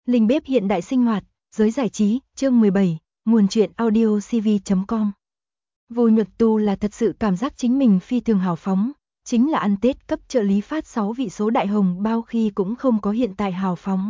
Linh bếp hiện đại sinh hoạt, giới giải trí, chương 17, nguồn truyện audio cv.com. Vô Nhuận Tu là thật sự cảm giác chính mình phi thường hào phóng, chính là ăn Tết cấp trợ lý phát 6 vị số đại hồng bao khi cũng không có hiện tại hào phóng.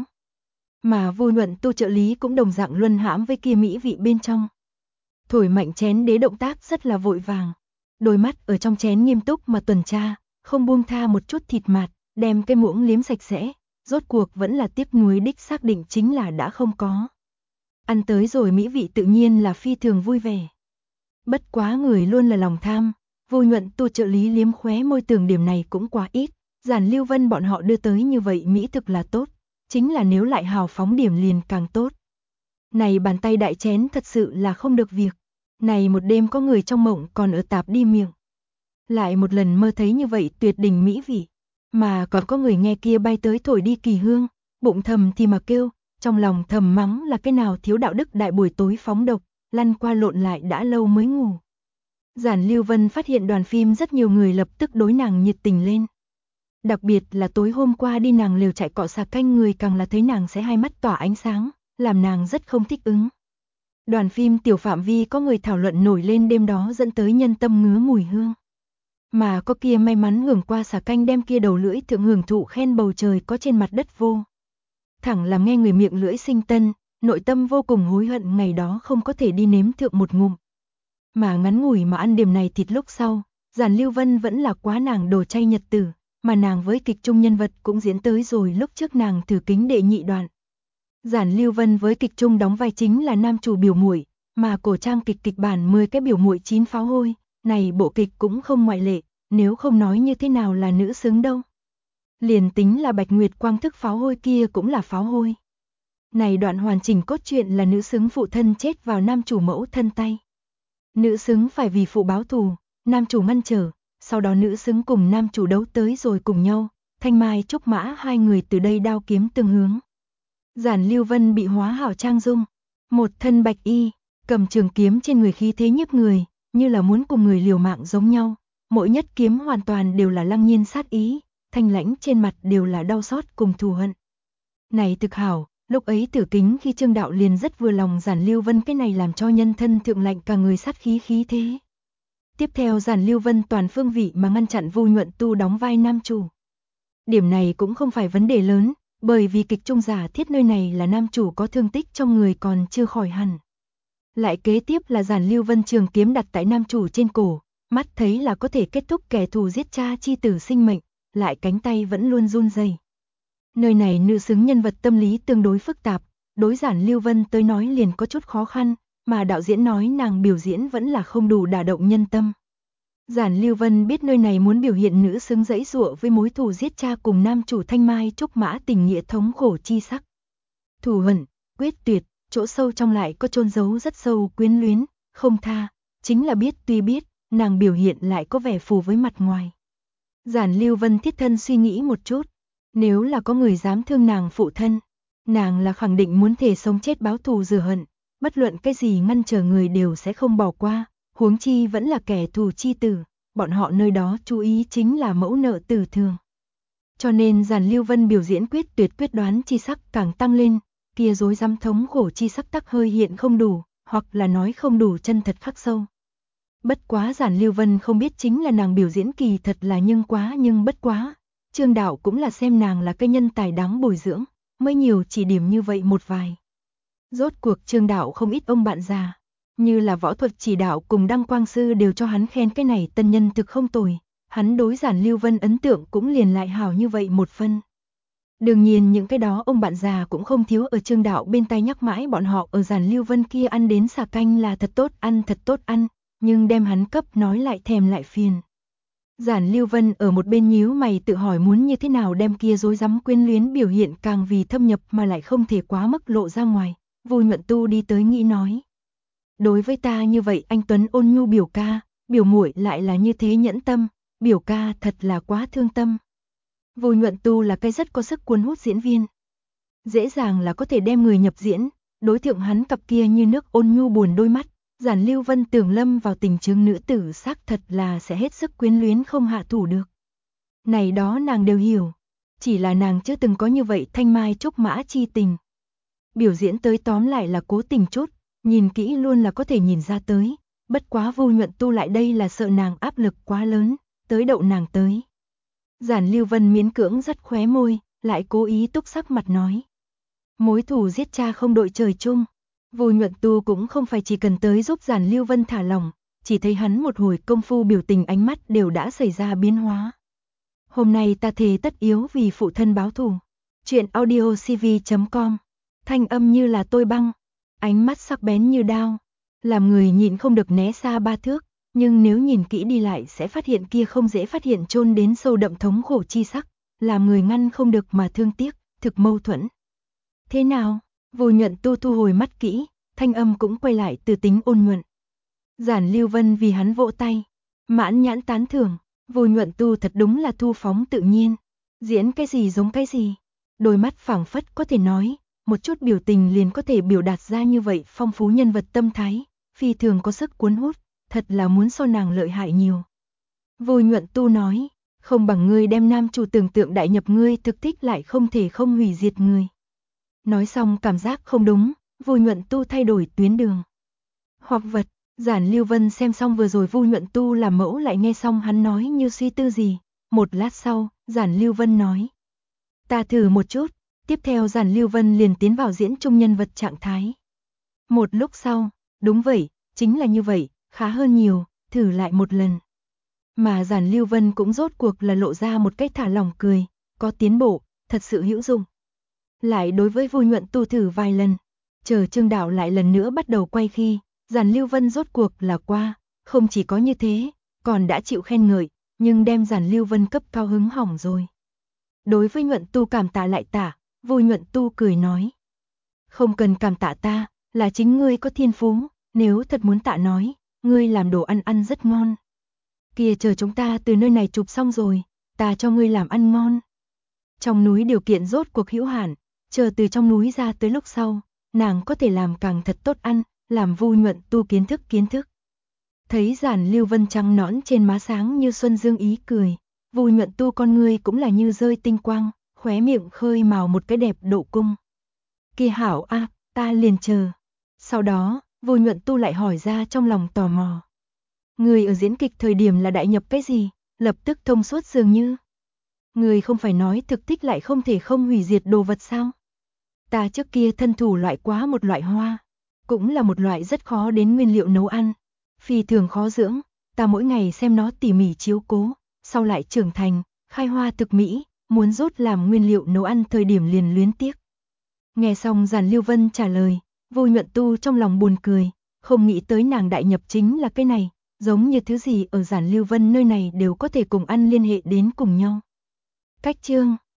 Mà Vô Nhuận Tu trợ lý cũng đồng dạng luân hãm với kia mỹ vị bên trong. Thổi mạnh chén đế động tác rất là vội vàng, đôi mắt ở trong chén nghiêm túc mà tuần tra, không buông tha một chút thịt mạt, đem cái muỗng liếm sạch sẽ. Rốt cuộc vẫn là tiếc nuối đích xác định chính là đã không có. Ăn tới rồi mỹ vị tự nhiên là phi thường vui vẻ. Bất quá người luôn là lòng tham, Vô Nhuận Tu trợ lý liếm khóe môi tưởng điểm này cũng quá ít, Giản Lưu Vân bọn họ đưa tới như vậy mỹ thực là tốt, chính là nếu lại hào phóng điểm liền càng tốt. Này bàn tay đại chén thật sự là không được việc, này một đêm có người trong mộng còn ở tạp đi miệng. Lại một lần mơ thấy như vậy tuyệt đỉnh mỹ vị. Mà còn có người nghe kia bay tới thổi đi kỳ hương, bụng thầm thì mà kêu, trong lòng thầm mắng là cái nào thiếu đạo đức đại buổi tối phóng độc, lăn qua lộn lại đã lâu mới ngủ. Giản Lưu Vân phát hiện đoàn phim rất nhiều người lập tức đối nàng nhiệt tình lên. Đặc biệt là tối hôm qua đi nàng lều chạy cọ xà canh người càng là thấy nàng sẽ hai mắt tỏa ánh sáng, làm nàng rất không thích ứng. Đoàn phim tiểu phạm vi có người thảo luận nổi lên đêm đó dẫn tới nhân tâm ngứa mùi hương. Mà có kia may mắn hưởng qua xà canh đem kia đầu lưỡi thượng hưởng thụ khen bầu trời có trên mặt đất vô. Thẳng làm nghe người miệng lưỡi sinh tân, nội tâm vô cùng hối hận ngày đó không có thể đi nếm thượng một ngụm. Mà ngắn ngủi mà ăn điểm này thịt lúc sau, Giản Lưu Vân vẫn là quá nàng đồ chay nhật tử, mà nàng với kịch trung nhân vật cũng diễn tới rồi lúc trước nàng thử kính đệ nhị đoạn. Giản Lưu Vân với kịch trung đóng vai chính là nam chủ biểu muội, mà cổ trang kịch kịch bản 10 cái biểu muội 9 pháo hôi, này bộ kịch cũng không ngoại lệ. Nếu không nói như thế nào là nữ xứng đâu. Liền tính là Bạch Nguyệt Quang thức pháo hôi kia cũng là pháo hôi. Này đoạn hoàn chỉnh cốt truyện là nữ xứng phụ thân chết vào nam chủ mẫu thân tay. Nữ xứng phải vì phụ báo thù, nam chủ ngăn trở, sau đó nữ xứng cùng nam chủ đấu tới rồi cùng nhau, Thanh Mai Trúc Mã hai người từ đây đao kiếm tương hướng. Giản Lưu Vân bị hóa hảo trang dung, một thân bạch y, cầm trường kiếm trên người khí thế nhiếp người, như là muốn cùng người liều mạng giống nhau. Mỗi nhất kiếm hoàn toàn đều là lăng nhiên sát ý, thanh lãnh trên mặt đều là đau xót cùng thù hận. Này thực hảo, lúc ấy Tử Kính khi Trương Đạo liền rất vừa lòng Giản Lưu Vân, cái này làm cho nhân thân thượng lạnh cả người sát khí khí thế. Tiếp theo Giản Lưu Vân toàn phương vị mà ngăn chặn Vô Nhuận Tu đóng vai nam chủ. Điểm này cũng không phải vấn đề lớn, bởi vì kịch trung giả thiết nơi này là nam chủ có thương tích trong người còn chưa khỏi hẳn. Lại kế tiếp là Giản Lưu Vân trường kiếm đặt tại nam chủ trên cổ. Mắt thấy là có thể kết thúc kẻ thù giết cha chi tử sinh mệnh, lại cánh tay vẫn luôn run rẩy. Nơi này nữ xứng nhân vật tâm lý tương đối phức tạp, đối Giản Lưu Vân tới nói liền có chút khó khăn, mà đạo diễn nói nàng biểu diễn vẫn là không đủ đả động nhân tâm. Giản Lưu Vân biết nơi này muốn biểu hiện nữ xứng giãy giụa với mối thù giết cha cùng nam chủ Thanh Mai Trúc Mã tình nghĩa thống khổ chi sắc. Thù hận, quyết tuyệt, chỗ sâu trong lại có chôn giấu rất sâu quyến luyến, không tha, chính là biết tuy biết, nàng biểu hiện lại có vẻ phù với mặt ngoài. Giản Lưu Vân thiết thân suy nghĩ một chút, nếu là có người dám thương nàng phụ thân, nàng là khẳng định muốn thể sống chết báo thù rửa hận, bất luận cái gì ngăn trở người đều sẽ không bỏ qua, huống chi vẫn là kẻ thù chi tử, bọn họ nơi đó chú ý chính là mẫu nợ tử thường. Cho nên Giản Lưu Vân biểu diễn quyết tuyệt quyết đoán chi sắc càng tăng lên, kia dối dám thống khổ chi sắc tắc hơi hiện không đủ, hoặc là nói không đủ chân thật khắc sâu. Bất quá Giản Lưu Vân không biết chính là nàng biểu diễn kỳ thật là nhưng bất quá. Trương Đạo cũng là xem nàng là cái nhân tài đáng bồi dưỡng, mới nhiều chỉ điểm như vậy một vài. Rốt cuộc Trương Đạo không ít ông bạn già, như là võ thuật chỉ đạo cùng Đăng Quang Sư đều cho hắn khen cái này tân nhân thực không tồi, hắn đối Giản Lưu Vân ấn tượng cũng liền lại hảo như vậy một phân. Đương nhiên những cái đó ông bạn già cũng không thiếu ở Trương Đạo bên tay nhắc mãi bọn họ ở Giản Lưu Vân kia ăn đến xà canh là thật tốt ăn, nhưng đem hắn cấp nói lại thèm lại phiền. Giản Lưu Vân ở một bên nhíu mày tự hỏi muốn như thế nào đem kia rối rắm quyến luyến biểu hiện càng vì thâm nhập mà lại không thể quá mức lộ ra ngoài. Vô Nhuận Tu đi tới nghĩ nói. Đối với ta như vậy anh Tuấn ôn nhu biểu ca, biểu muội lại là như thế nhẫn tâm, biểu ca thật là quá thương tâm. Vô Nhuận Tu là cái rất có sức cuốn hút diễn viên. Dễ dàng là có thể đem người nhập diễn, đối tượng hắn cặp kia như nước ôn nhu buồn đôi mắt. Giản Lưu Vân tưởng lâm vào tình trường nữ tử xác thật là sẽ hết sức quyến luyến không hạ thủ được. Này đó nàng đều hiểu, chỉ là nàng chưa từng có như vậy Thanh Mai Trúc Mã chi tình. biểu diễn tới tóm lại là cố tình chút, nhìn kỹ luôn là có thể nhìn ra tới, bất quá Vu Nhuận Tu lại đây là sợ nàng áp lực quá lớn, tới đậu nàng tới. Giản Lưu Vân miễn cưỡng dắt khóe môi, lại cố ý túc sắc mặt nói. Mối thù giết cha không đội trời chung. Vu Nhuận Tu cũng không phải chỉ cần tới giúp Giản Lưu Vân thả lỏng, chỉ thấy hắn một hồi công phu biểu tình ánh mắt đều đã xảy ra biến hóa. Hôm nay ta thề tất yếu vì phụ thân báo thù. Chuyện audiocv.com. Thanh âm như là tôi băng, ánh mắt sắc bén như đao, làm người nhịn không được né xa 3 thước, nhưng nếu nhìn kỹ đi lại sẽ phát hiện kia không dễ phát hiện chôn đến sâu đậm thống khổ chi sắc, làm người ngăn không được mà thương tiếc, thực mâu thuẫn. Thế nào? Vu Nhuận Tu thu hồi mắt kỹ, thanh âm cũng quay lại từ tính ôn nhuận. Giản Lưu Vân vì hắn vỗ tay, mãn nhãn tán thưởng, Vu Nhuận Tu thật đúng là thu phóng tự nhiên, diễn cái gì giống cái gì, đôi mắt phảng phất có thể nói, một chút biểu tình liền có thể biểu đạt ra như vậy phong phú nhân vật tâm thái, phi thường có sức cuốn hút, thật là muốn so nàng lợi hại nhiều. Vu Nhuận Tu nói, không bằng ngươi đem nam chủ tưởng tượng đại nhập ngươi thực thích lại không thể không hủy diệt ngươi. Nói xong cảm giác không đúng, Vu Nhuận Tu thay đổi tuyến đường. Hoặc vật, Giản Lưu Vân xem xong vừa rồi Vu Nhuận Tu làm mẫu lại nghe xong hắn nói như suy tư gì. Một lát sau, Giản Lưu Vân nói. Ta thử một chút, tiếp theo Giản Lưu Vân liền tiến vào diễn chung nhân vật trạng thái. Một lúc sau, đúng vậy, chính là như vậy, khá hơn nhiều, thử lại một lần. Mà Giản Lưu Vân cũng rốt cuộc là lộ ra một cách thả lỏng cười, có tiến bộ, thật sự hữu dụng. Lại đối với Vu Nhuận Tu thử vài lần, chờ Trương Đạo lại lần nữa bắt đầu quay khi, Giản Lưu Vân rốt cuộc là qua, không chỉ có như thế, còn đã chịu khen ngợi, nhưng đem Giản Lưu Vân cấp cao hứng hỏng rồi. Đối với Nhuận Tu cảm tạ lại tả, Vu Nhuận Tu cười nói. Không cần cảm tạ ta, là chính ngươi có thiên phú, nếu thật muốn tạ nói, ngươi làm đồ ăn ăn rất ngon. Kìa chờ chúng ta từ nơi này chụp xong rồi, ta cho ngươi làm ăn ngon. Trong núi điều kiện rốt cuộc hữu hạn, chờ từ trong núi ra tới lúc sau, nàng có thể làm càng thật tốt ăn, làm Vu Nhuận Tu kiến thức. Thấy Giản Lưu Vân trắng nõn trên má sáng như xuân dương ý cười, Vu Nhuận Tu con ngươi cũng là như rơi tinh quang, khóe miệng khơi mào một cái đẹp độ cung. Kia hảo a, ta liền chờ. Sau đó, Vu Nhuận Tu lại hỏi ra trong lòng tò mò. Người ở diễn kịch thời điểm là đại nhập cái gì, lập tức thông suốt dường như. Người không phải nói thực thích lại không thể không hủy diệt đồ vật sao? Ta trước kia thân thủ loại quá một loại hoa, cũng là một loại rất khó đến nguyên liệu nấu ăn, phi thường khó dưỡng, ta mỗi ngày xem nó tỉ mỉ chiếu cố, sau lại trưởng thành, khai hoa thực mỹ, muốn rút làm nguyên liệu nấu ăn thời điểm liền luyến tiếc. Nghe xong Giản Lưu Vân trả lời, Vu Nhuận Tu trong lòng buồn cười, không nghĩ tới nàng đại nhập chính là cái này, giống như thứ gì ở Giản Lưu Vân nơi này đều có thể cùng ăn liên hệ đến cùng nhau. Cách chương